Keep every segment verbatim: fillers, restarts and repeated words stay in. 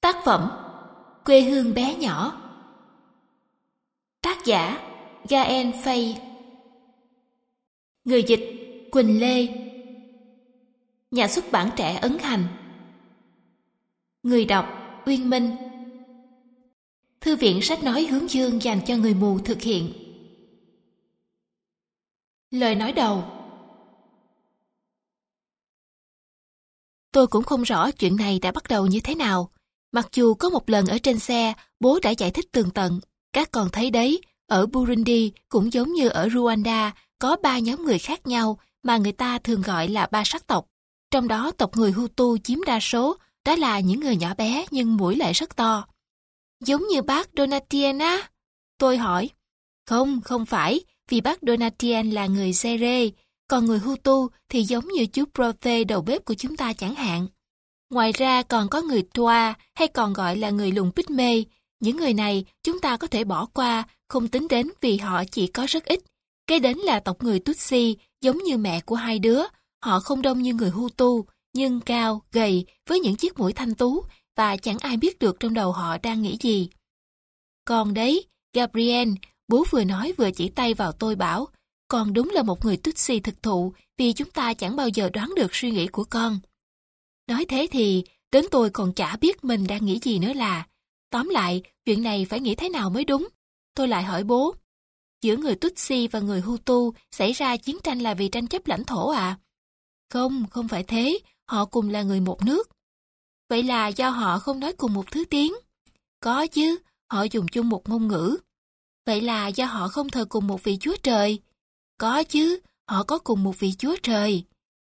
Tác phẩm Quê hương bé nhỏ. Tác giả Gael Fay. Người dịch Quỳnh Lê. Nhà xuất bản Trẻ ấn hành. Người đọc Uyên Minh. Thư viện sách nói Hướng Dương dành cho người mù thực hiện. Lời nói đầu. Tôi cũng không rõ chuyện này đã bắt đầu như thế nào. Mặc dù có một lần ở trên xe, bố đã giải thích tường tận. Các con thấy đấy, ở Burundi cũng giống như ở Rwanda, có ba nhóm người khác nhau mà người ta thường gọi là ba sắc tộc. Trong đó tộc người Hutu chiếm đa số, đó là những người nhỏ bé nhưng mũi lại rất to. Giống như bác Donatien á? Tôi hỏi. Không, không phải, vì bác Donatien là người Zaire, còn người Hutu thì giống như chú Prote đầu bếp của chúng ta chẳng hạn. Ngoài ra còn có người Toa hay còn gọi là người lùn Pygmy. Những người này chúng ta có thể bỏ qua, không tính đến vì họ chỉ có rất ít. Kế đến là tộc người Tutsi, giống như mẹ của hai đứa. Họ không đông như người Hutu, nhưng cao, gầy, với những chiếc mũi thanh tú, và chẳng ai biết được trong đầu họ đang nghĩ gì. Còn đấy, Gabriel, bố vừa nói vừa chỉ tay vào tôi bảo, con đúng là một người Tutsi thực thụ, vì chúng ta chẳng bao giờ đoán được suy nghĩ của con. Nói thế thì, đến tôi còn chả biết mình đang nghĩ gì nữa là. Tóm lại, chuyện này phải nghĩ thế nào mới đúng. Tôi lại hỏi bố, giữa người Tutsi và người Hutu xảy ra chiến tranh là vì tranh chấp lãnh thổ à? Không, không phải thế, họ cùng là người một nước. Vậy là do họ không nói cùng một thứ tiếng? Có chứ, họ dùng chung một ngôn ngữ. Vậy là do họ không thờ cùng một vị Chúa Trời? Có chứ, họ có cùng một vị Chúa Trời.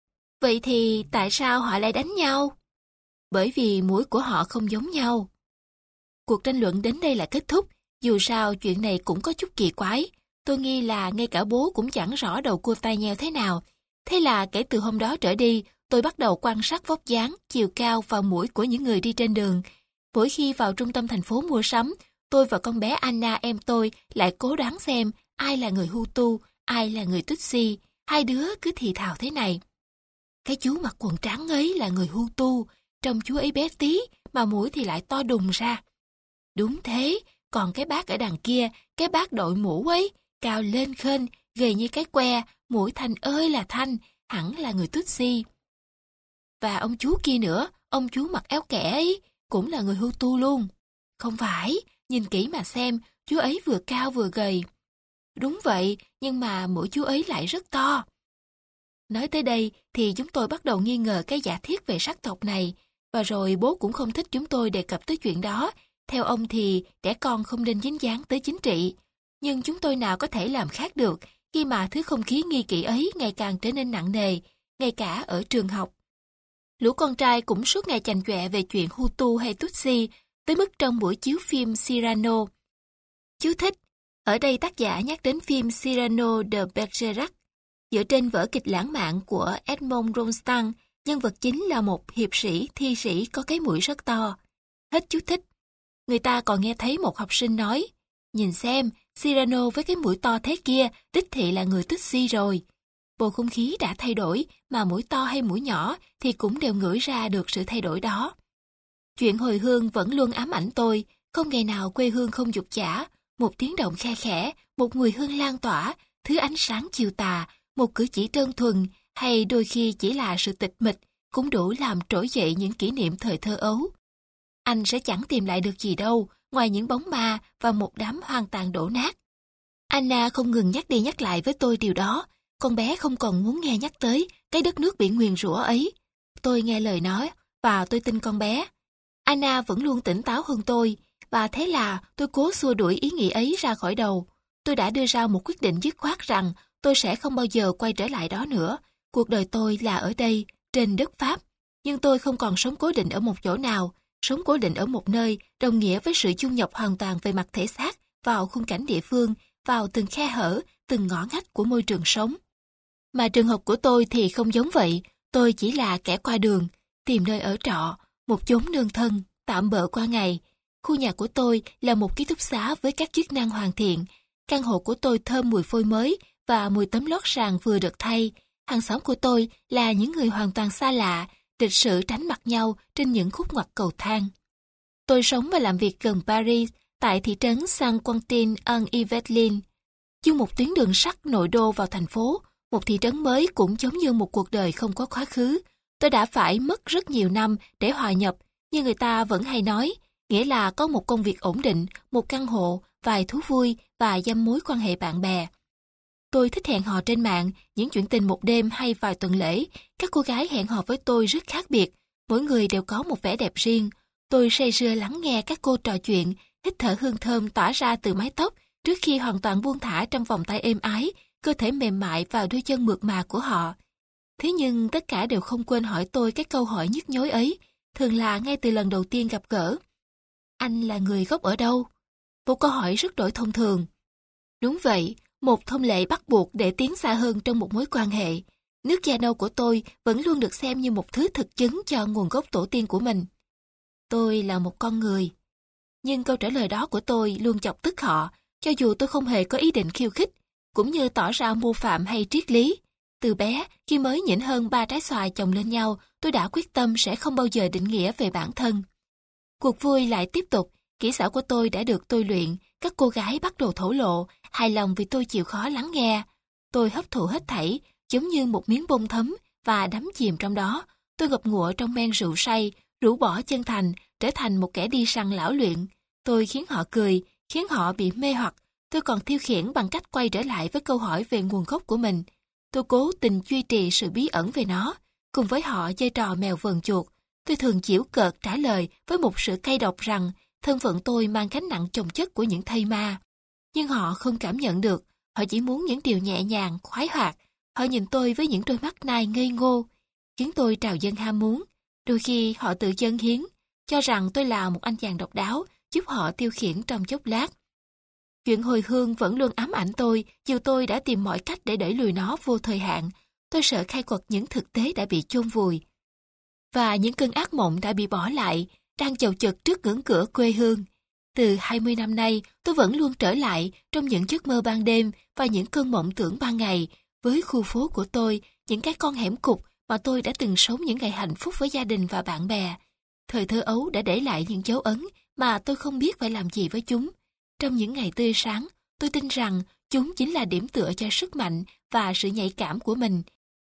Vậy thì tại sao họ lại đánh nhau? Bởi vì mũi của họ không giống nhau. Cuộc tranh luận đến đây là kết thúc, dù sao chuyện này cũng có chút kỳ quái. Tôi nghi là ngay cả bố cũng chẳng rõ đầu cua tai nheo thế nào. Thế là kể từ hôm đó trở đi, tôi bắt đầu quan sát vóc dáng, chiều cao và mũi của những người đi trên đường. Mỗi khi vào trung tâm thành phố mua sắm, tôi và con bé Anna em tôi lại cố đoán xem ai là người Hutu, ai là người Tutsi. Hai đứa cứ thì thào thế này. Cái chú mặc quần trắng ấy là người Hutu, trông chú ấy bé tí, mà mũi thì lại to đùng ra. Đúng thế, còn cái bác ở đằng kia, cái bác đội mũ ấy, cao lên khênh, gầy như cái que, mũi thanh ơi là thanh, hẳn là người Tutsi. Và ông chú kia nữa, ông chú mặc áo kẻ ấy, cũng là người Hutu luôn. Không phải, nhìn kỹ mà xem, chú ấy vừa cao vừa gầy. Đúng vậy, nhưng mà mũi chú ấy lại rất to. Nói tới đây thì chúng tôi bắt đầu nghi ngờ cái giả thiết về sắc tộc này, và rồi bố cũng không thích chúng tôi đề cập tới chuyện đó. Theo ông thì trẻ con không nên dính dáng tới chính trị. Nhưng chúng tôi nào có thể làm khác được khi mà thứ không khí nghi kỵ ấy ngày càng trở nên nặng nề, ngay cả ở trường học. Lũ con trai cũng suốt ngày chành chọe về chuyện Hutu hay Tutsi, tới mức trong buổi chiếu phim Cyrano. Chú thích, ở đây tác giả nhắc đến phim Cyrano de Bergerac, dựa trên vở kịch lãng mạn của Edmond Rostand, nhân vật chính là một hiệp sĩ, thi sĩ có cái mũi rất to. Hết chú thích. Người ta còn nghe thấy một học sinh nói, nhìn xem, Cyrano với cái mũi to thế kia, đích thị là người Tutsi rồi. Bầu không khí đã thay đổi, mà mũi to hay mũi nhỏ thì cũng đều ngửi ra được sự thay đổi đó. Chuyện hồi hương vẫn luôn ám ảnh tôi, không ngày nào quê hương không dục chả, một tiếng động khe khẽ, một mùi hương lan tỏa, thứ ánh sáng chiều tà, một cử chỉ đơn thuần, hay đôi khi chỉ là sự tịch mịch, cũng đủ làm trỗi dậy những kỷ niệm thời thơ ấu. Anh sẽ chẳng tìm lại được gì đâu, ngoài những bóng ma và một đám hoang tàn đổ nát. Anna không ngừng nhắc đi nhắc lại với tôi điều đó, con bé không còn muốn nghe nhắc tới cái đất nước bị nguyền rủa ấy. Tôi nghe lời nói, và tôi tin con bé. Anna vẫn luôn tỉnh táo hơn tôi, và thế là tôi cố xua đuổi ý nghĩ ấy ra khỏi đầu. Tôi đã đưa ra một quyết định dứt khoát rằng tôi sẽ không bao giờ quay trở lại đó nữa. Cuộc đời tôi là ở đây, trên đất Pháp. Nhưng tôi không còn sống cố định ở một chỗ nào. Sống cố định ở một nơi đồng nghĩa với sự chung nhập hoàn toàn về mặt thể xác vào khung cảnh địa phương, vào từng khe hở, từng ngõ ngách của môi trường sống. Mà trường hợp của tôi thì không giống vậy. Tôi chỉ là kẻ qua đường, tìm nơi ở trọ, một chốn nương thân, tạm bợ qua ngày. Khu nhà của tôi là một ký túc xá với các chức năng hoàn thiện. Căn hộ của tôi thơm mùi phôi mới và mùi tấm lót sàn vừa được thay. Hàng xóm của tôi là những người hoàn toàn xa lạ, lịch sự tránh mặt nhau trên những khúc ngoặt cầu thang. Tôi sống và làm việc gần Paris, tại thị trấn Saint-Quentin-en-Yvelines. Chung một tuyến đường sắt nội đô vào thành phố, một thị trấn mới cũng giống như một cuộc đời không có quá khứ. Tôi đã phải mất rất nhiều năm để hòa nhập, như người ta vẫn hay nói, nghĩa là có một công việc ổn định, một căn hộ, vài thú vui và dăm mối quan hệ bạn bè. Tôi thích hẹn hò trên mạng, những chuyện tình một đêm hay vài tuần lễ. Các cô gái hẹn hò với tôi rất khác biệt, mỗi người đều có một vẻ đẹp riêng. Tôi say sưa lắng nghe các cô trò chuyện, hít thở hương thơm tỏa ra từ mái tóc trước khi hoàn toàn buông thả trong vòng tay êm ái, cơ thể mềm mại vào đôi chân mượt mà của họ. Thế nhưng tất cả đều không quên hỏi tôi cái câu hỏi nhức nhối ấy, thường là ngay từ lần đầu tiên gặp gỡ. Anh là người gốc ở đâu? Một câu hỏi rất đổi thông thường. Đúng vậy, một thông lệ bắt buộc để tiến xa hơn trong một mối quan hệ. Nước da nâu của tôi vẫn luôn được xem như một thứ thực chứng cho nguồn gốc tổ tiên của mình. Tôi là một con người. Nhưng câu trả lời đó của tôi luôn chọc tức họ, cho dù tôi không hề có ý định khiêu khích, cũng như tỏ ra mô phạm hay triết lý. Từ bé, khi mới nhỉnh hơn ba trái xoài chồng lên nhau, tôi đã quyết tâm sẽ không bao giờ định nghĩa về bản thân. Cuộc vui lại tiếp tục, kỹ xảo của tôi đã được tôi luyện, các cô gái bắt đầu thổ lộ, hài lòng vì tôi chịu khó lắng nghe. Tôi hấp thụ hết thảy, giống như một miếng bông thấm và đắm chìm trong đó. Tôi ngập ngụa trong men rượu say, rũ bỏ chân thành, trở thành một kẻ đi săn lão luyện. Tôi khiến họ cười, khiến họ bị mê hoặc. Tôi còn tiêu khiển bằng cách quay trở lại với câu hỏi về nguồn gốc của mình. Tôi cố tình duy trì sự bí ẩn về nó, cùng với họ chơi trò mèo vờn chuột. Tôi thường giễu cợt trả lời với một sự cay độc rằng thân phận tôi mang gánh nặng chồng chất của những thây ma. Nhưng họ không cảm nhận được, họ chỉ muốn những điều nhẹ nhàng, khoái hoạt. Họ nhìn tôi với những đôi mắt nai ngây ngô, khiến tôi trào dâng ham muốn. Đôi khi họ tự dâng hiến, cho rằng tôi là một anh chàng độc đáo, giúp họ tiêu khiển trong chốc lát. Chuyện hồi hương vẫn luôn ám ảnh tôi, dù tôi đã tìm mọi cách để đẩy lùi nó vô thời hạn. Tôi sợ khai quật những thực tế đã bị chôn vùi. Và những cơn ác mộng đã bị bỏ lại, đang chầu chực trước ngưỡng cửa quê hương. Từ hai mươi năm nay, tôi vẫn luôn trở lại trong những giấc mơ ban đêm và những cơn mộng tưởng ban ngày, với khu phố của tôi, những cái con hẻm cụt mà tôi đã từng sống những ngày hạnh phúc với gia đình và bạn bè. Thời thơ ấu đã để lại những dấu ấn mà tôi không biết phải làm gì với chúng. Trong những ngày tươi sáng, tôi tin rằng chúng chính là điểm tựa cho sức mạnh và sự nhạy cảm của mình.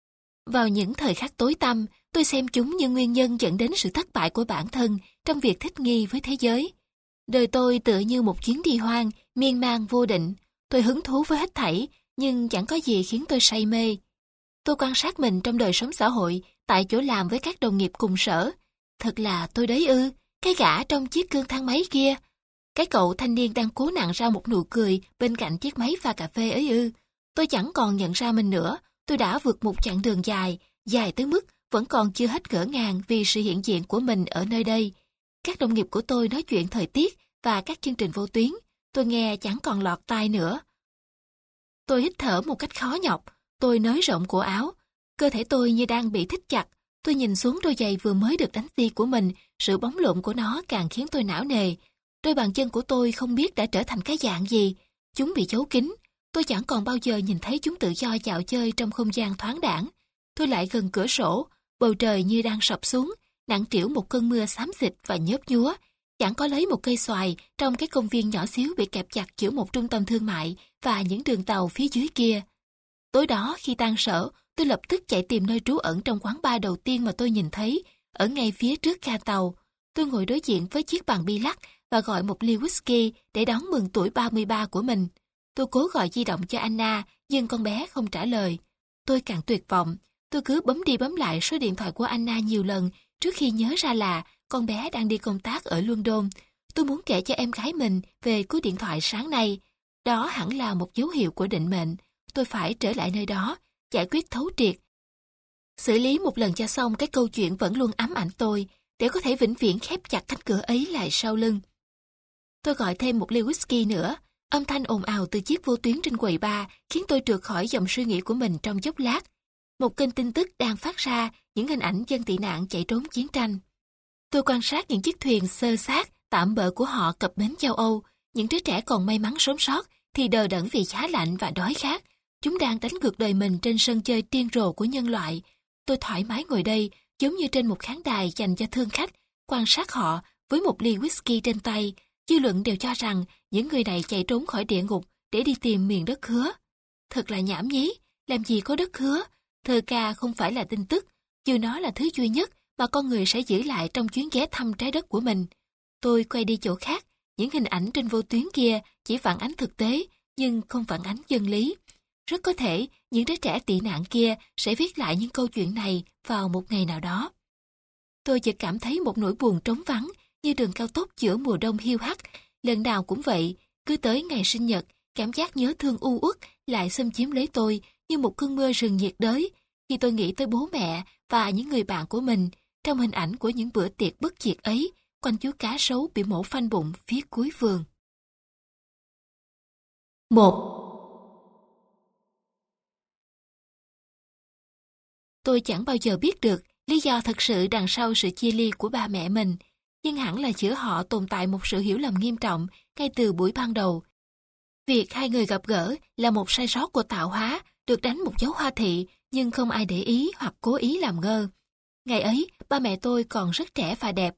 Vào những thời khắc tối tăm, tôi xem chúng như nguyên nhân dẫn đến sự thất bại của bản thân trong việc thích nghi với thế giới. Đời tôi tựa như một chuyến đi hoang, miên man vô định. Tôi hứng thú với hết thảy, nhưng chẳng có gì khiến tôi say mê. Tôi quan sát mình trong đời sống xã hội, tại chỗ làm với các đồng nghiệp cùng sở. Thật là tôi đấy ư, cái gã trong chiếc cương thang máy kia. Cái cậu thanh niên đang cố nặn ra một nụ cười bên cạnh chiếc máy pha cà phê ấy ư. Tôi chẳng còn nhận ra mình nữa, tôi đã vượt một chặng đường dài, dài tới mức vẫn còn chưa hết ngỡ ngàng vì sự hiện diện của mình ở nơi đây. Các đồng nghiệp của tôi nói chuyện thời tiết và các chương trình vô tuyến, tôi nghe chẳng còn lọt tai nữa. Tôi hít thở một cách khó nhọc, tôi nới rộng cổ áo, cơ thể tôi như đang bị thít chặt. Tôi nhìn xuống đôi giày vừa mới được đánh xi của mình, sự bóng lộn của nó càng khiến tôi não nề. Đôi bàn chân của tôi không biết đã trở thành cái dạng gì, chúng bị giấu kín. Tôi chẳng còn bao giờ nhìn thấy chúng tự do dạo chơi trong không gian thoáng đãng. Tôi lại gần cửa sổ, bầu trời như đang sập xuống, nặng trĩu một cơn mưa xám xịt và nhớp nhúa. Chẳng có lấy một cây xoài trong cái công viên nhỏ xíu bị kẹp chặt giữa một trung tâm thương mại và những đường tàu phía dưới kia. Tối đó khi tan sở, tôi lập tức chạy tìm nơi trú ẩn trong quán bar đầu tiên mà tôi nhìn thấy, ở ngay phía trước ga tàu. Tôi ngồi đối diện với chiếc bàn bi lắc và gọi một ly whisky để đón mừng tuổi ba mươi ba của mình. Tôi cố gọi di động cho Anna, nhưng con bé không trả lời. Tôi càng tuyệt vọng, tôi cứ bấm đi bấm lại số điện thoại của Anna nhiều lần trước khi nhớ ra là con bé đang đi công tác ở London. Tôi muốn kể cho em gái mình về cú điện thoại sáng nay. Đó hẳn là một dấu hiệu của định mệnh. Tôi phải trở lại nơi đó, giải quyết thấu triệt. Xử lý một lần cho xong cái câu chuyện vẫn luôn ám ảnh tôi, để có thể vĩnh viễn khép chặt cánh cửa ấy lại sau lưng. Tôi gọi thêm một ly whisky nữa. Âm thanh ồn ào từ chiếc vô tuyến trên quầy bar khiến tôi trượt khỏi dòng suy nghĩ của mình trong chốc lát. Một kênh tin tức đang phát ra những hình ảnh dân tị nạn chạy trốn chiến tranh. Tôi quan sát những chiếc thuyền xơ xác, tạm bợ của họ cập bến châu Âu. Những đứa trẻ còn may mắn sống sót thì đờ đẫn vì giá lạnh và đói khát. Chúng đang đánh ngược đời mình trên sân chơi điên rồ của nhân loại. Tôi thoải mái ngồi đây, giống như trên một khán đài dành cho thương khách, quan sát họ với một ly whisky trên tay, dư luận đều cho rằng những người này chạy trốn khỏi địa ngục để đi tìm miền đất hứa. Thật là nhảm nhí, làm gì có đất hứa, thơ ca không phải là tin tức, dù nó là thứ duy nhất mà con người sẽ giữ lại trong chuyến ghé thăm trái đất của mình. Tôi quay đi chỗ khác, những hình ảnh trên vô tuyến kia chỉ phản ánh thực tế, nhưng không phản ánh chân lý. Rất có thể những đứa trẻ tị nạn kia sẽ viết lại những câu chuyện này vào một ngày nào đó. Tôi chỉ cảm thấy một nỗi buồn trống vắng như đường cao tốc giữa mùa đông hiu hắt. Lần nào cũng vậy, cứ tới ngày sinh nhật, cảm giác nhớ thương u uất lại xâm chiếm lấy tôi như một cơn mưa rừng nhiệt đới. Khi tôi nghĩ tới bố mẹ và những người bạn của mình, trong hình ảnh của những bữa tiệc bất diệt ấy, quanh chú cá sấu bị mổ phanh bụng phía cuối vườn. Một. Tôi chẳng bao giờ biết được lý do thật sự đằng sau sự chia ly của ba mẹ mình, nhưng hẳn là giữa họ tồn tại một sự hiểu lầm nghiêm trọng ngay từ buổi ban đầu. Việc hai người gặp gỡ là một sai sót của tạo hóa, được đánh một dấu hoa thị, nhưng không ai để ý hoặc cố ý làm ngơ. Ngày ấy, ba mẹ tôi còn rất trẻ và đẹp,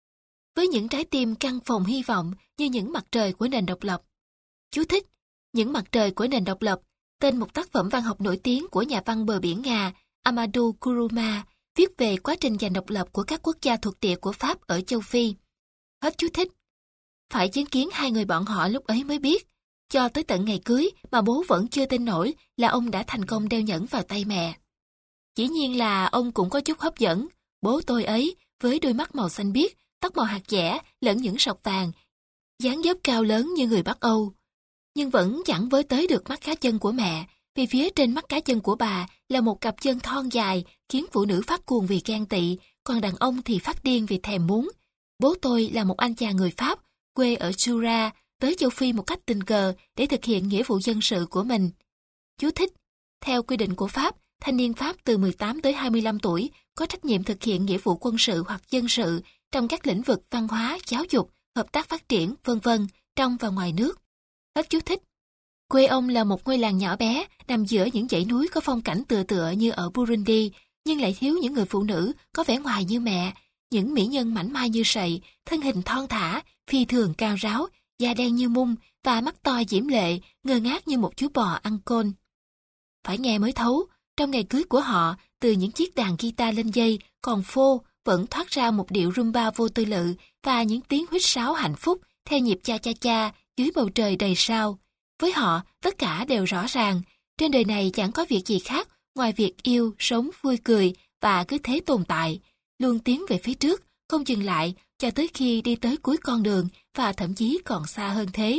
với những trái tim căng phồng hy vọng như những mặt trời của nền độc lập. Chú thích: Những mặt trời của nền độc lập, tên một tác phẩm văn học nổi tiếng của nhà văn bờ biển Nga Amadou Kuruma, viết về quá trình giành độc lập của các quốc gia thuộc địa của Pháp ở châu Phi. Hết chú thích. Phải chứng kiến hai người bọn họ lúc ấy mới biết, cho tới tận ngày cưới mà bố vẫn chưa tin nổi là ông đã thành công đeo nhẫn vào tay mẹ. Dĩ nhiên là ông cũng có chút hấp dẫn, bố tôi ấy, với đôi mắt màu xanh biếc, tóc màu hạt dẻ lẫn những sọc vàng, dáng dấp cao lớn như người Bắc Âu. Nhưng vẫn chẳng với tới được mắt cá chân của mẹ, vì phía trên mắt cá chân của bà là một cặp chân thon dài khiến phụ nữ phát cuồng vì ghen tị, còn đàn ông thì phát điên vì thèm muốn. Bố tôi là một anh chàng người Pháp, quê ở Jura, tới châu Phi một cách tình cờ để thực hiện nghĩa vụ dân sự của mình. Chú thích: Theo quy định của Pháp, thanh niên Pháp từ mười tám tới hai mươi lăm tuổi có trách nhiệm thực hiện nghĩa vụ quân sự hoặc dân sự trong các lĩnh vực văn hóa, giáo dục, hợp tác phát triển, vân vân trong và ngoài nước. Hết chú thích. Quê ông là một ngôi làng nhỏ bé nằm giữa những dãy núi có phong cảnh tựa tựa như ở Burundi, nhưng lại thiếu những người phụ nữ có vẻ ngoài như mẹ, những mỹ nhân mảnh mai như sậy, thân hình thon thả, phi thường cao ráo, da đen như mung và mắt to diễm lệ, ngơ ngác như một chú bò ăn côn. Phải nghe mới thấu, trong ngày cưới của họ, từ những chiếc đàn guitar lên dây còn phô vẫn thoát ra một điệu rumba vô tư lự và những tiếng huýt sáo hạnh phúc theo nhịp cha cha cha dưới bầu trời đầy sao. Với họ, tất cả đều rõ ràng. Trên đời này chẳng có việc gì khác ngoài việc yêu, sống, vui cười và cứ thế tồn tại, luôn tiến về phía trước, không dừng lại cho tới khi đi tới cuối con đường và thậm chí còn xa hơn thế.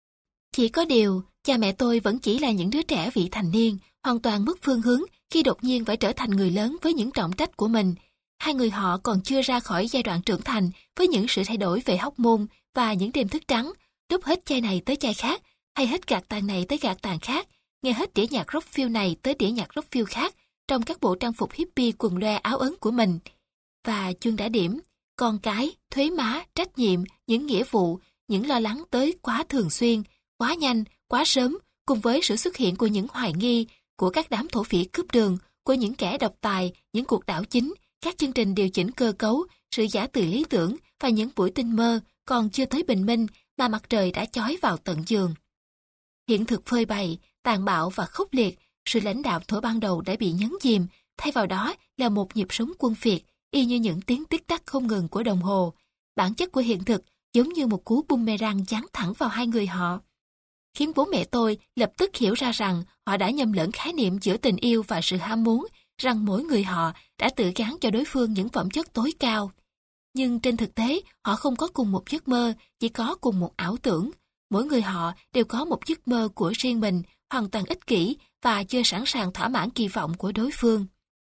Chỉ có điều, cha mẹ tôi vẫn chỉ là những đứa trẻ vị thành niên, hoàn toàn mất phương hướng khi đột nhiên phải trở thành người lớn với những trọng trách của mình. Hai người họ còn chưa ra khỏi giai đoạn trưởng thành với những sự thay đổi về hóc môn và những đêm thức trắng, lúc hết chai này tới chai khác, hay hết gạt tàn này tới gạt tàn khác, nghe hết đĩa nhạc rockfield này tới đĩa nhạc rockfield khác trong các bộ trang phục hippie quần loe áo ấn của mình. Và chuông đã điểm, con cái, thuế má, trách nhiệm, những nghĩa vụ, những lo lắng tới quá thường xuyên, quá nhanh, quá sớm, cùng với sự xuất hiện của những hoài nghi, của các đám thổ phỉ cướp đường, của những kẻ độc tài, những cuộc đảo chính, các chương trình điều chỉnh cơ cấu, sự giả từ lý tưởng và những buổi tinh mơ còn chưa tới bình minh mà mặt trời đã chói vào tận giường. Hiện thực phơi bày, tàn bạo và khốc liệt, sự lãnh đạo thuở ban đầu đã bị nhấn chìm, thay vào đó là một nhịp sống quân phiệt, y như những tiếng tích tắc không ngừng của đồng hồ. Bản chất của hiện thực giống như một cú boomerang giáng thẳng vào hai người họ, khiến bố mẹ tôi lập tức hiểu ra rằng họ đã nhầm lẫn khái niệm giữa tình yêu và sự ham muốn, rằng mỗi người họ đã tự gán cho đối phương những phẩm chất tối cao. Nhưng trên thực tế, họ không có cùng một giấc mơ, chỉ có cùng một ảo tưởng. Mỗi người họ đều có một giấc mơ của riêng mình, hoàn toàn ích kỷ và chưa sẵn sàng thỏa mãn kỳ vọng của đối phương.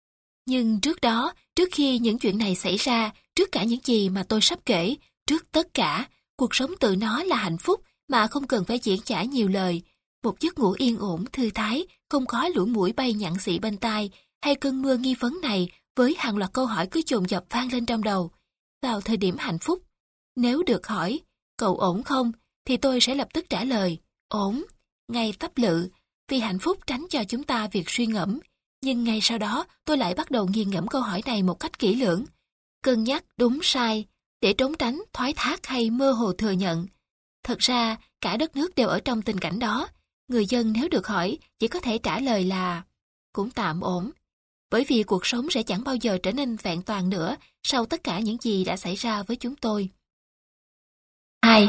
Nhưng trước đó, trước khi những chuyện này xảy ra, trước cả những gì mà tôi sắp kể, trước tất cả, cuộc sống tự nó là hạnh phúc mà không cần phải diễn giải nhiều lời. Một giấc ngủ yên ổn, thư thái, không có lũ muỗi bay nhặng xị bên tai, hay cơn mưa nghi vấn này với hàng loạt câu hỏi cứ dồn dập vang lên trong đầu. Vào thời điểm hạnh phúc, nếu được hỏi, cậu ổn không, thì tôi sẽ lập tức trả lời, ổn, ngay tắp lự, vì hạnh phúc tránh cho chúng ta việc suy ngẫm. Nhưng ngay sau đó tôi lại bắt đầu nghiền ngẫm câu hỏi này một cách kỹ lưỡng. Cân nhắc đúng sai, để trốn tránh, thoái thác hay mơ hồ thừa nhận. Thật ra, cả đất nước đều ở trong tình cảnh đó. Người dân nếu được hỏi, chỉ có thể trả lời là cũng tạm ổn. Bởi vì cuộc sống sẽ chẳng bao giờ trở nên vẹn toàn nữa sau tất cả những gì đã xảy ra với chúng tôi. hai.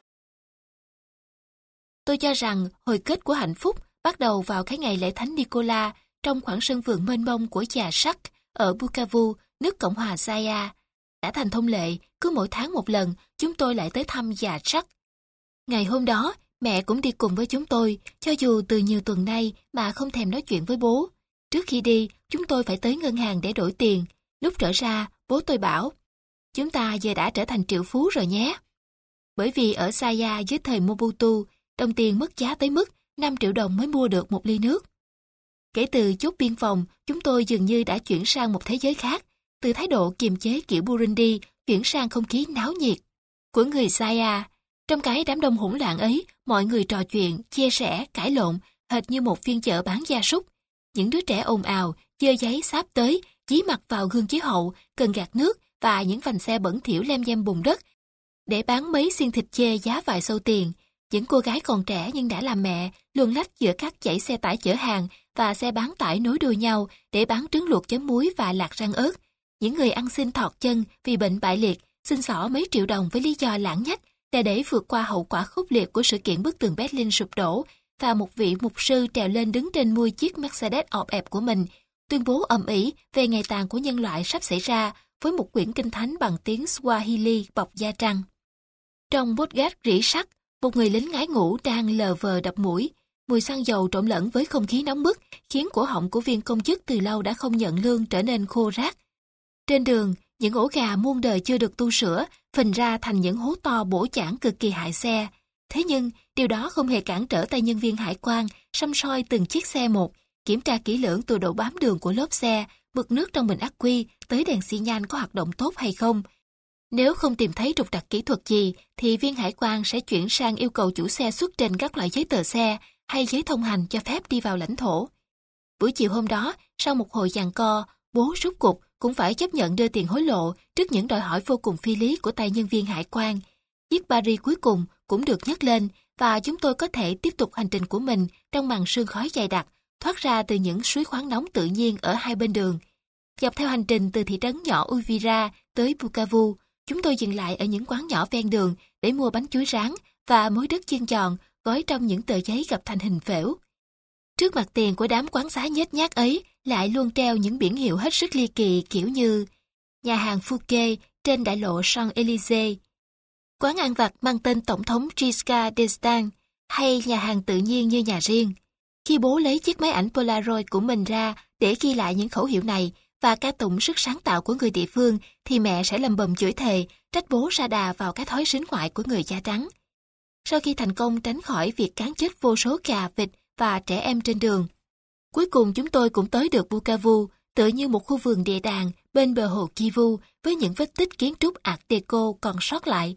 Tôi cho rằng hồi kết của hạnh phúc bắt đầu vào cái ngày lễ Thánh Nicola trong khoảng sân vườn mênh mông của Già Sắc ở Bukavu, nước Cộng hòa Zaire. Đã thành thông lệ, cứ mỗi tháng một lần chúng tôi lại tới thăm Già Sắc. Ngày hôm đó, mẹ cũng đi cùng với chúng tôi, cho dù từ nhiều tuần nay mà không thèm nói chuyện với bố. Trước khi đi, chúng tôi phải tới ngân hàng để đổi tiền. Lúc trở ra, bố tôi bảo, chúng ta giờ đã trở thành triệu phú rồi nhé. Bởi vì ở Zaire dưới thời Mobutu, đồng tiền mất giá tới mức năm triệu đồng mới mua được một ly nước. Kể từ chốt biên phòng, chúng tôi dường như đã chuyển sang một thế giới khác, từ thái độ kiềm chế kiểu Burundi chuyển sang không khí náo nhiệt của người Zaire. Trong cái đám đông hỗn loạn ấy, mọi người trò chuyện, chia sẻ, cãi lộn, hệt như một phiên chợ bán gia súc. Những đứa trẻ ồn ào, giơ giấy sáp tới, dí mặt vào gương chiếu hậu, cần gạt nước và những vành xe bẩn thỉu lem nhem bùn đất để bán mấy xiên thịt chê giá vài xu tiền. Những cô gái còn trẻ nhưng đã làm mẹ, luồn lách giữa các dãy xe tải chở hàng và xe bán tải nối đuôi nhau để bán trứng luộc chấm muối và lạc rang ớt. Những người ăn xin thọt chân vì bệnh bại liệt, xin xỏ mấy triệu đồng với lý do lãng nhách là để vượt qua hậu quả khốc liệt của sự kiện bức tường Berlin sụp đổ, và một vị mục sư trèo lên đứng trên mui chiếc Mercedes ọp ẹp của mình, tuyên bố ầm ĩ về ngày tàn của nhân loại sắp xảy ra với một quyển kinh thánh bằng tiếng Swahili bọc da trăng. Trong podcast rỉ sắt, một người lính ngái ngủ đang lờ vờ đập mũi. Mùi xăng dầu trộn lẫn với không khí nóng bức khiến cổ họng của viên công chức từ lâu đã không nhận lương trở nên khô rác. Trên đường, những ổ gà muôn đời chưa được tu sửa phình ra thành những hố to bổ chảng cực kỳ hại xe. Thế nhưng, điều đó không hề cản trở tay nhân viên hải quan săm soi từng chiếc xe một, kiểm tra kỹ lưỡng từ độ bám đường của lốp xe, mực nước trong bình ắc quy tới đèn xi nhan có hoạt động tốt hay không. Nếu không tìm thấy trục trặc kỹ thuật gì, thì viên hải quan sẽ chuyển sang yêu cầu chủ xe xuất trình các loại giấy tờ xe hay giấy thông hành cho phép đi vào lãnh thổ. Buổi chiều hôm đó, sau một hồi giằng co, bố rút cục cũng phải chấp nhận đưa tiền hối lộ trước những đòi hỏi vô cùng phi lý của tay nhân viên hải quan. Chiếc Paris cuối cùng cũng được nhấc lên và chúng tôi có thể tiếp tục hành trình của mình trong màn sương khói dày đặc thoát ra từ những suối khoáng nóng tự nhiên ở hai bên đường. Dọc theo hành trình từ thị trấn nhỏ Uvira tới Bukavu, chúng tôi dừng lại ở những quán nhỏ ven đường để mua bánh chuối rán và muối đất chiên giòn gói trong những tờ giấy gập thành hình phễu. Trước mặt tiền của đám quán xá nhếch nhác ấy lại luôn treo những biển hiệu hết sức ly kỳ kiểu như nhà hàng Fouquet trên đại lộ Champs-Élysées, quán ăn vặt mang tên Tổng thống Giscard d'Estaing hay nhà hàng tự nhiên như nhà riêng. Khi bố lấy chiếc máy ảnh Polaroid của mình ra để ghi lại những khẩu hiệu này và ca tụng sức sáng tạo của người địa phương, thì mẹ sẽ lầm bầm chửi thề, trách bố sa đà vào cái thói sính ngoại của người da trắng. Sau khi thành công tránh khỏi việc cán chết vô số gà, vịt và trẻ em trên đường, cuối cùng chúng tôi cũng tới được Bukavu, tựa như một khu vườn địa đàng bên bờ hồ Kivu với những vết tích kiến trúc Art Deco còn sót lại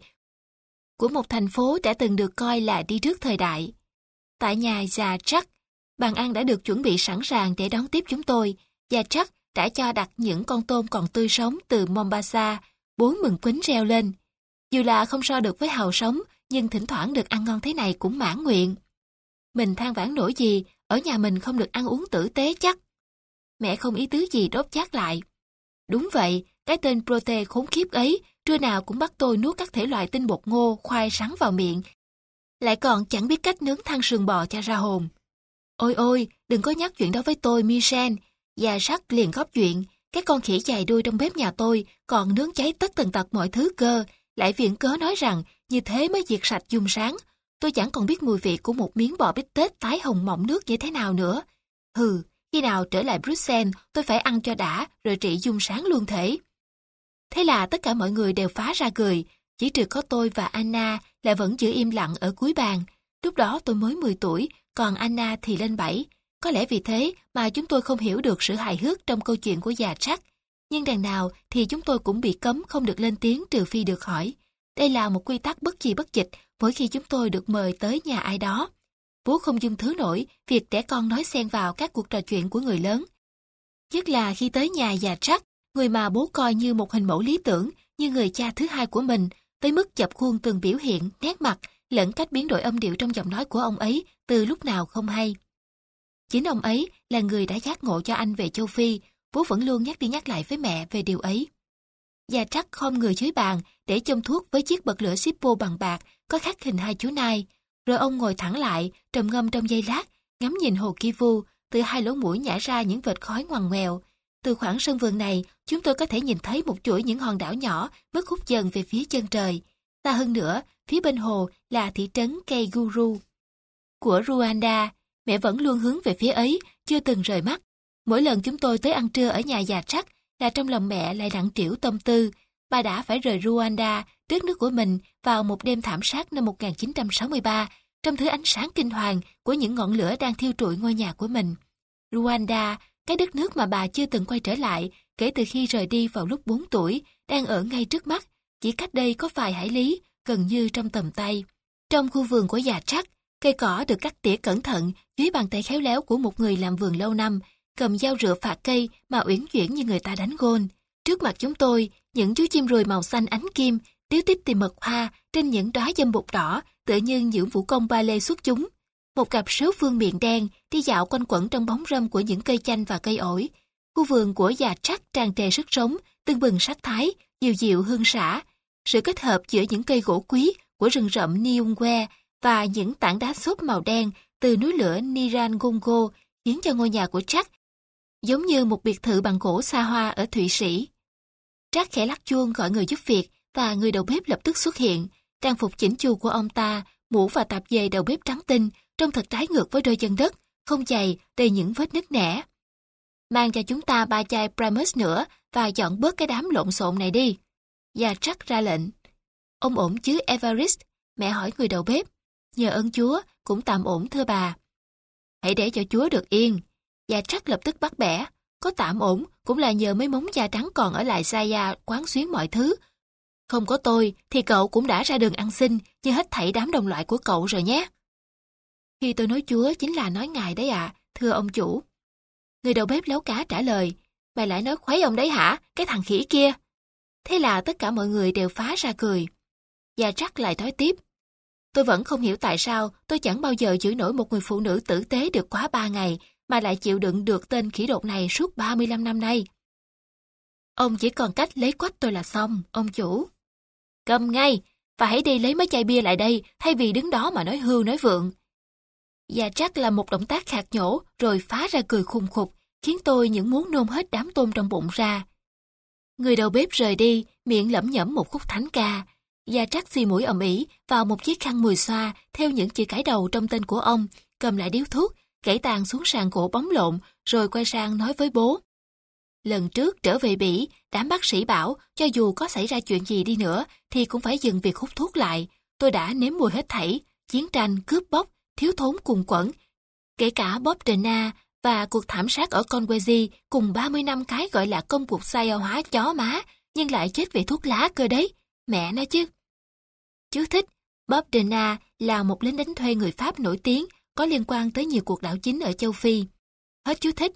của một thành phố đã từng được coi là đi trước thời đại. Tại nhà Già Chắc, bàn ăn đã được chuẩn bị sẵn sàng để đón tiếp chúng tôi. Già Chắc đã cho đặt những con tôm còn tươi sống từ Mombasa, bố mừng quýnh reo lên. Dù là không so được với hàu sống, nhưng thỉnh thoảng được ăn ngon thế này cũng mãn nguyện. Mình than vãn nổi gì, ở nhà mình không được ăn uống tử tế chắc. Mẹ không ý tứ gì đốt chát lại. Đúng vậy, cái tên Prote khốn khiếp ấy, trưa nào cũng bắt tôi nuốt các thể loại tinh bột ngô, khoai sắn vào miệng. Lại còn chẳng biết cách nướng than sườn bò cho ra hồn. Ôi ôi, đừng có nhắc chuyện đó với tôi, Michel. Già Sắc liền góp chuyện, cái con khỉ dài đuôi trong bếp nhà tôi còn nướng cháy tất tần tật mọi thứ cơ, lại viện cớ nói rằng như thế mới diệt sạch dung sáng. Tôi chẳng còn biết mùi vị của một miếng bò bít tết tái hồng mọng nước như thế nào nữa. Hừ, khi nào trở lại Bruxelles, tôi phải ăn cho đã, rồi trị dung sáng luôn thể. Thế là tất cả mọi người đều phá ra cười, chỉ trừ có tôi và Anna lại vẫn giữ im lặng ở cuối bàn. Lúc đó tôi mới mười tuổi, còn Anna thì lên bảy. Có lẽ vì thế mà chúng tôi không hiểu được sự hài hước trong câu chuyện của Già Trắc. Nhưng đằng nào thì chúng tôi cũng bị cấm không được lên tiếng trừ phi được hỏi. Đây là một quy tắc bất chi bất dịch mỗi khi chúng tôi được mời tới nhà ai đó. Bố không dung thứ nổi việc trẻ con nói xen vào các cuộc trò chuyện của người lớn. Nhất là khi tới nhà Già Trắc, người mà bố coi như một hình mẫu lý tưởng như người cha thứ hai của mình, tới mức dập khuôn từng biểu hiện, nét mặt, lẫn cách biến đổi âm điệu trong giọng nói của ông ấy từ lúc nào không hay. Chính ông ấy là người đã giác ngộ cho anh về châu Phi, bố vẫn luôn nhắc đi nhắc lại với mẹ về điều ấy. Gia Trắc khom người dưới bàn để châm thuốc với chiếc bật lửa Zippo bằng bạc có khắc hình hai chú nai, rồi ông ngồi thẳng lại, trầm ngâm trong giây lát, ngắm nhìn hồ Kivu, từ hai lỗ mũi nhả ra những vệt khói ngoằn ngoèo. Từ khoảng sân vườn này, chúng tôi có thể nhìn thấy một chuỗi những hòn đảo nhỏ mất hút dần về phía chân trời. Xa hơn nữa, phía bên hồ là thị trấn Keiguru của Rwanda. Mẹ vẫn luôn hướng về phía ấy, chưa từng rời mắt. Mỗi lần chúng tôi tới ăn trưa ở nhà Gia Trắc là trong lòng mẹ lại nặng trĩu tâm tư. Bà đã phải rời Rwanda, đất nước của mình, vào một đêm thảm sát năm một nghìn chín trăm sáu mươi ba, trong thứ ánh sáng kinh hoàng của những ngọn lửa đang thiêu trụi ngôi nhà của mình. Rwanda, cái đất nước mà bà chưa từng quay trở lại kể từ khi rời đi vào lúc bốn tuổi, đang ở ngay trước mắt, chỉ cách đây có vài hải lý, gần như trong tầm tay. Trong khu vườn của Gia Trắc, cây cỏ được cắt tỉa cẩn thận dưới bàn tay khéo léo của một người làm vườn lâu năm, cầm dao rựa phạt cây mà uyển chuyển như người ta đánh gôn. Trước mặt chúng tôi, những chú chim ruồi màu xanh ánh kim tíu tít tìm mật hoa trên những đóa dâm bụt đỏ, tựa như những vũ công ba lê xuất chúng. Một cặp sếu phương miệng đen đi dạo quanh quẩn trong bóng râm của những cây chanh và cây ổi. Khu vườn của Gia Trắc tràn trề sức sống, tưng bừng sắc thái, dịu dịu hương xả. Sự kết hợp giữa những cây gỗ quý của rừng rậm Niungwe và những tảng đá xốp màu đen từ núi lửa Nirangongo khiến cho ngôi nhà của Trắc giống như một biệt thự bằng gỗ xa hoa ở Thụy Sĩ. Trắc khẽ lắc chuông gọi người giúp việc và người đầu bếp lập tức xuất hiện. Trang phục chỉnh chu của ông ta, mũ và tạp dề đầu bếp trắng tinh, trông thật trái ngược với đôi chân đất, không chày, đầy những vết nứt nẻ. Mang cho chúng ta ba chai Primus nữa và dọn bớt cái đám lộn xộn này đi. Gia Trắc ra lệnh. Ông ổn chứ Evarist? Mẹ hỏi người đầu bếp. Nhờ ơn Chúa, cũng tạm ổn thưa bà. Hãy để cho Chúa được yên. Gia Trắc lập tức bắt bẻ. Có tạm ổn cũng là nhờ mấy mống da trắng còn ở lại Saya quán xuyến mọi thứ. Không có tôi thì cậu cũng đã ra đường ăn xin như hết thảy đám đồng loại của cậu rồi nhé. Khi tôi nói Chúa chính là nói ngài đấy ạ, à, thưa ông chủ. Người đầu bếp léo cá trả lời, mày lại nói khuấy ông đấy hả, cái thằng khỉ kia. Thế là tất cả mọi người đều phá ra cười. Gia Trắc lại nói tiếp, tôi vẫn không hiểu tại sao tôi chẳng bao giờ giữ nổi một người phụ nữ tử tế được quá ba ngày mà lại chịu đựng được tên khỉ đột này suốt ba mươi lăm năm nay. Ông chỉ còn cách lấy quách tôi là xong, ông chủ. Cầm ngay, và hãy đi lấy mấy chai bia lại đây thay vì đứng đó mà nói hưu nói vượng. Gia Trắc làm một động tác khạc nhổ rồi phá ra cười khùng khục, khiến tôi những muốn nôn hết đám tôm trong bụng ra. Người đầu bếp rời đi, miệng lẩm nhẩm một khúc thánh ca. Gia Trắc xì mũi ầm ĩ vào một chiếc khăn mùi xoa theo những chữ cái đầu trong tên của ông, cầm lại điếu thuốc, gãy tàn xuống sàn gỗ bóng lộn, rồi quay sang nói với bố. Lần trước trở về Bỉ, đám bác sĩ bảo cho dù có xảy ra chuyện gì đi nữa thì cũng phải dừng việc hút thuốc lại. Tôi đã nếm mùi hết thảy, chiến tranh, cướp bóc, thiếu thốn cùng quẩn, kể cả Bob Dylan và cuộc thảm sát ở Conway cùng ba mươi năm cái gọi là công cuộc sai hóa chó má, nhưng lại chết vì thuốc lá cơ đấy, mẹ nói chứ. Chú thích, Bob Dylan là một lính đánh thuê người Pháp nổi tiếng, có liên quan tới nhiều cuộc đảo chính ở châu Phi. Hết chú thích.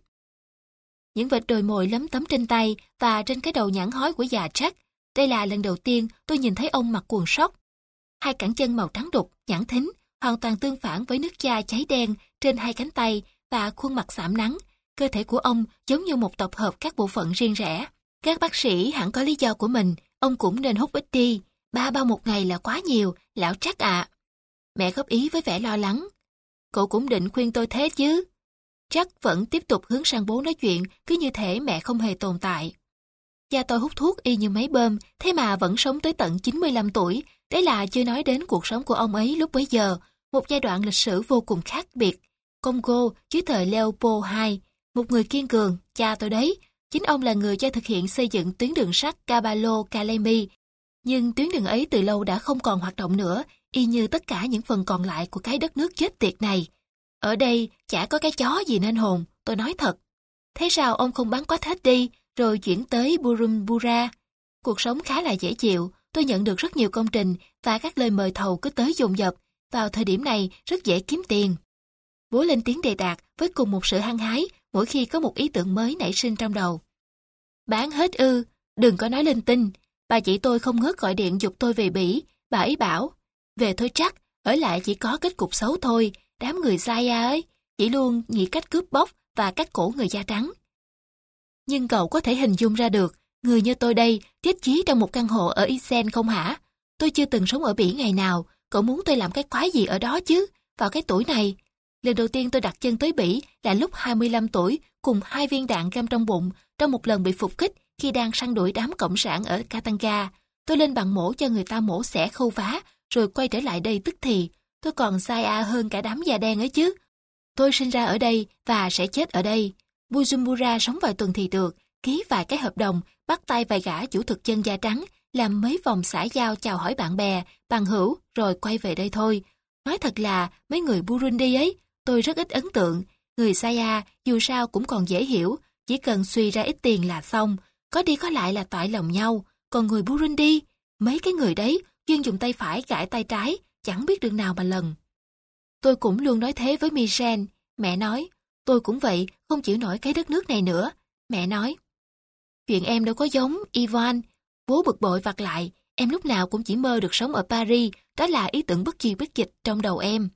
Những vệt đồi mồi lấm tấm trên tay và trên cái đầu nhẵn hói của Gia Trắc. Đây là lần đầu tiên tôi nhìn thấy ông mặc quần sóc. Hai cẳng chân màu trắng đục, nhẵn thính, hoàn toàn tương phản với nước da cháy đen trên hai cánh tay và khuôn mặt sạm nắng. Cơ thể của ông giống như một tập hợp các bộ phận riêng rẽ. Các bác sĩ hẳn có lý do của mình, ông cũng nên hút ít đi. Ba bao một ngày là quá nhiều, lão Trắc ạ. À. Mẹ góp ý với vẻ lo lắng. Cậu cũng định khuyên tôi thế chứ. Trắc vẫn tiếp tục hướng sang bố nói chuyện, cứ như thể mẹ không hề tồn tại. Cha tôi hút thuốc y như máy bơm, thế mà vẫn sống tới tận chín mươi lăm tuổi. Đấy là chưa nói đến cuộc sống của ông ấy lúc bấy giờ, một giai đoạn lịch sử vô cùng khác biệt. Congo dưới thời Leopold đệ nhị, một người kiên cường, cha tôi đấy. Chính ông là người cho thực hiện xây dựng tuyến đường sắt Kabalo-Kalemi. Nhưng tuyến đường ấy từ lâu đã không còn hoạt động nữa, y như tất cả những phần còn lại của cái đất nước chết tiệt này. Ở đây chả có cái chó gì nên hồn, tôi nói thật. Thế sao ông không bán quách hết đi, rồi chuyển tới Bujumbura? Cuộc sống khá là dễ chịu, tôi nhận được rất nhiều công trình và các lời mời thầu cứ tới dồn dập. Vào thời điểm này rất dễ kiếm tiền. Bố lên tiếng đề đạt với cùng một sự hăng hái mỗi khi có một ý tưởng mới nảy sinh trong đầu. Bán hết ư, đừng có nói linh tinh. Bà chị tôi không ngớt gọi điện giục tôi về Bỉ. Bà ấy bảo, về thôi chắc, ở lại chỉ có kết cục xấu thôi. Đám người Zaya ấy, chỉ luôn nghĩ cách cướp bóc và cắt cổ người da trắng. Nhưng cậu có thể hình dung ra được, người như tôi đây, chết chí trong một căn hộ ở Isen không hả? Tôi chưa từng sống ở Bỉ ngày nào, cậu muốn tôi làm cái quái gì ở đó chứ, vào cái tuổi này. Lần đầu tiên tôi đặt chân tới Bỉ là lúc hai mươi lăm tuổi, cùng hai viên đạn găm trong bụng, trong một lần bị phục kích khi đang săn đuổi đám cộng sản ở Katanga. Tôi lên bằng mổ cho người ta mổ xẻ khâu vá, rồi quay trở lại đây tức thì. Tôi còn Zaya hơn cả đám da đen ấy chứ. Tôi sinh ra ở đây và sẽ chết ở đây. Bujumbura sống vài tuần thì được, ký vài cái hợp đồng, bắt tay vài gã chủ thực dân da trắng, làm mấy vòng xã giao chào hỏi bạn bè, bằng hữu, rồi quay về đây thôi. Nói thật là, mấy người Burundi ấy, tôi rất ít ấn tượng. Người Saya dù sao cũng còn dễ hiểu, chỉ cần suy ra ít tiền là xong, có đi có lại là toại lòng nhau. Còn người Burundi, mấy cái người đấy, chuyên dùng tay phải gãi tay trái, chẳng biết đường nào mà lần. Tôi cũng luôn nói thế với Michel. Mẹ nói, tôi cũng vậy, không chịu nổi cái đất nước này nữa. Mẹ nói, chuyện em đâu có giống, Ivan. Bố bực bội vặt lại, em lúc nào cũng chỉ mơ được sống ở Paris, đó là ý tưởng bất chi bất dịch trong đầu em.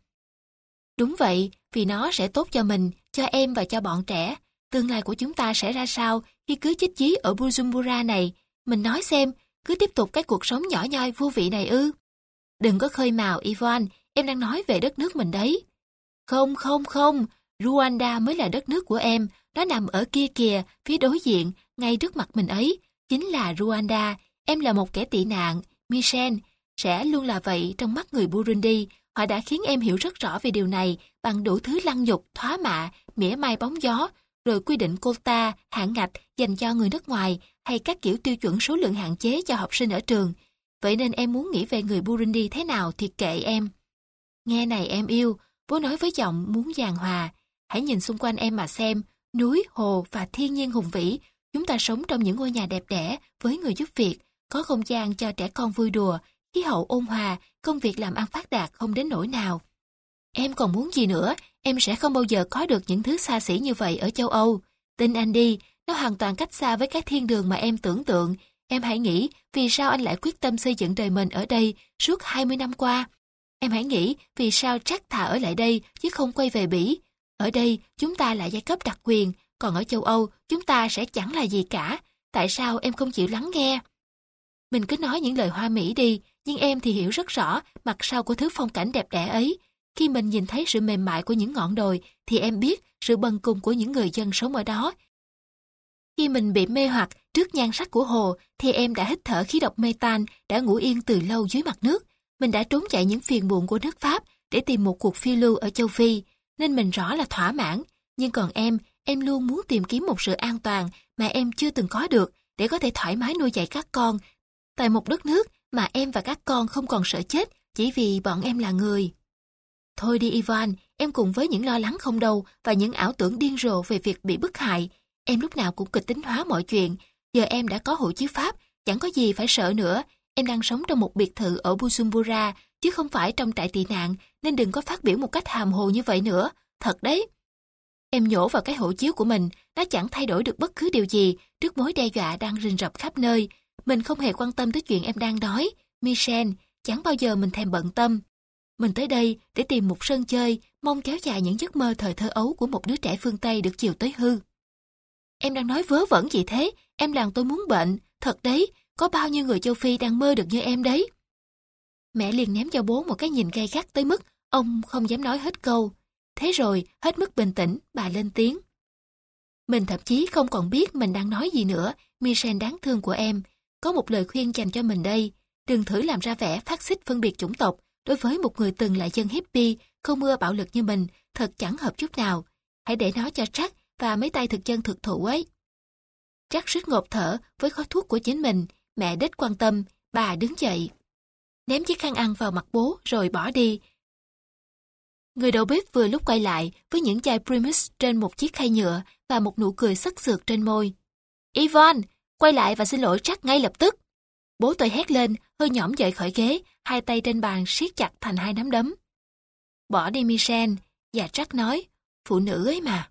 Đúng vậy, vì nó sẽ tốt cho mình, cho em và cho bọn trẻ. Tương lai của chúng ta sẽ ra sao khi cứ chết chí ở Bujumbura này? Mình nói xem, cứ tiếp tục cái cuộc sống nhỏ nhoi vô vị này ư? Đừng có khơi mào, Ivan, em đang nói về đất nước mình đấy. Không, không, không, Rwanda mới là đất nước của em, nó nằm ở kia kìa, phía đối diện, ngay trước mặt mình ấy, chính là Rwanda. Em là một kẻ tị nạn, Michel, sẽ luôn là vậy trong mắt người Burundi. Họ đã khiến em hiểu rất rõ về điều này bằng đủ thứ lăng nhục, thoá mạ, mỉa mai bóng gió, rồi quy định quota, hạn ngạch dành cho người nước ngoài hay các kiểu tiêu chuẩn số lượng hạn chế cho học sinh ở trường. Vậy nên em muốn nghĩ về người Burundi thế nào thì kệ em. Nghe này em yêu, bố nói với giọng muốn giàn hòa. Hãy nhìn xung quanh em mà xem, núi, hồ và thiên nhiên hùng vĩ. Chúng ta sống trong những ngôi nhà đẹp đẽ với người giúp việc, có không gian cho trẻ con vui đùa, khí hậu ôn hòa, công việc làm ăn phát đạt không đến nỗi nào. Em còn muốn gì nữa, em sẽ không bao giờ có được những thứ xa xỉ như vậy ở châu Âu. Tin anh đi, nó hoàn toàn cách xa với cái thiên đường mà em tưởng tượng. Em hãy nghĩ vì sao anh lại quyết tâm xây dựng đời mình ở đây suốt hai mươi năm qua. Em hãy nghĩ vì sao Jack thà ở lại đây chứ không quay về Bỉ. Ở đây chúng ta là giai cấp đặc quyền, còn ở châu Âu chúng ta sẽ chẳng là gì cả. Tại sao em không chịu lắng nghe? Mình cứ nói những lời hoa mỹ đi, nhưng em thì hiểu rất rõ mặt sau của thứ phong cảnh đẹp đẽ ấy. Khi mình nhìn thấy sự mềm mại của những ngọn đồi, thì em biết sự bần cùng của những người dân sống ở đó. Khi mình bị mê hoặc trước nhan sắc của hồ, thì em đã hít thở khí độc metan đã ngủ yên từ lâu dưới mặt nước. Mình đã trốn chạy những phiền muộn của nước Pháp để tìm một cuộc phiêu lưu ở châu Phi, nên mình rõ là thỏa mãn. Nhưng còn em, em luôn muốn tìm kiếm một sự an toàn mà em chưa từng có được để có thể thoải mái nuôi dạy các con tại một đất nước mà em và các con không còn sợ chết chỉ vì bọn em là người. Thôi đi Ivan, em cùng với những lo lắng không đâu và những ảo tưởng điên rồ về việc bị bức hại. Em lúc nào cũng kịch tính hóa mọi chuyện. Giờ em đã có hộ chiếu Pháp, chẳng có gì phải sợ nữa. Em đang sống trong một biệt thự ở Bujumbura, chứ không phải trong trại tị nạn, nên đừng có phát biểu một cách hàm hồ như vậy nữa. Thật đấy. Em nhổ vào cái hộ chiếu của mình, nó chẳng thay đổi được bất cứ điều gì trước mối đe dọa đang rình rập khắp nơi. Mình không hề quan tâm tới chuyện em đang đói. Michel, chẳng bao giờ mình thèm bận tâm. Mình tới đây để tìm một sân chơi, mong kéo dài những giấc mơ thời thơ ấu của một đứa trẻ phương Tây được chiều tới hư. Em đang nói vớ vẩn gì thế? Em làm tôi muốn bệnh. Thật đấy, có bao nhiêu người châu Phi đang mơ được như em đấy. Mẹ liền ném cho bố một cái nhìn gay gắt tới mức ông không dám nói hết câu. Thế rồi, hết mức bình tĩnh, bà lên tiếng. Mình thậm chí không còn biết mình đang nói gì nữa, Michel đáng thương của em. Có một lời khuyên dành cho mình đây. Đừng thử làm ra vẻ phát xít phân biệt chủng tộc đối với một người từng là dân hippie, không ưa bạo lực như mình, thật chẳng hợp chút nào. Hãy để nó cho Jack và mấy tay thực dân thực thụ ấy. Jack suýt ngộp thở với khói thuốc của chính mình. Mẹ đếch quan tâm, bà đứng dậy, ném chiếc khăn ăn vào mặt bố rồi bỏ đi. Người đầu bếp vừa lúc quay lại với những chai Primus trên một chiếc khay nhựa và một nụ cười sắc sược trên môi. Ivan, quay lại và xin lỗi Jack ngay lập tức. Bố tôi hét lên, hơi nhõm dậy khỏi ghế, hai tay trên bàn siết chặt thành hai nắm đấm. Bỏ đi Michel, và Jack nói, phụ nữ ấy mà.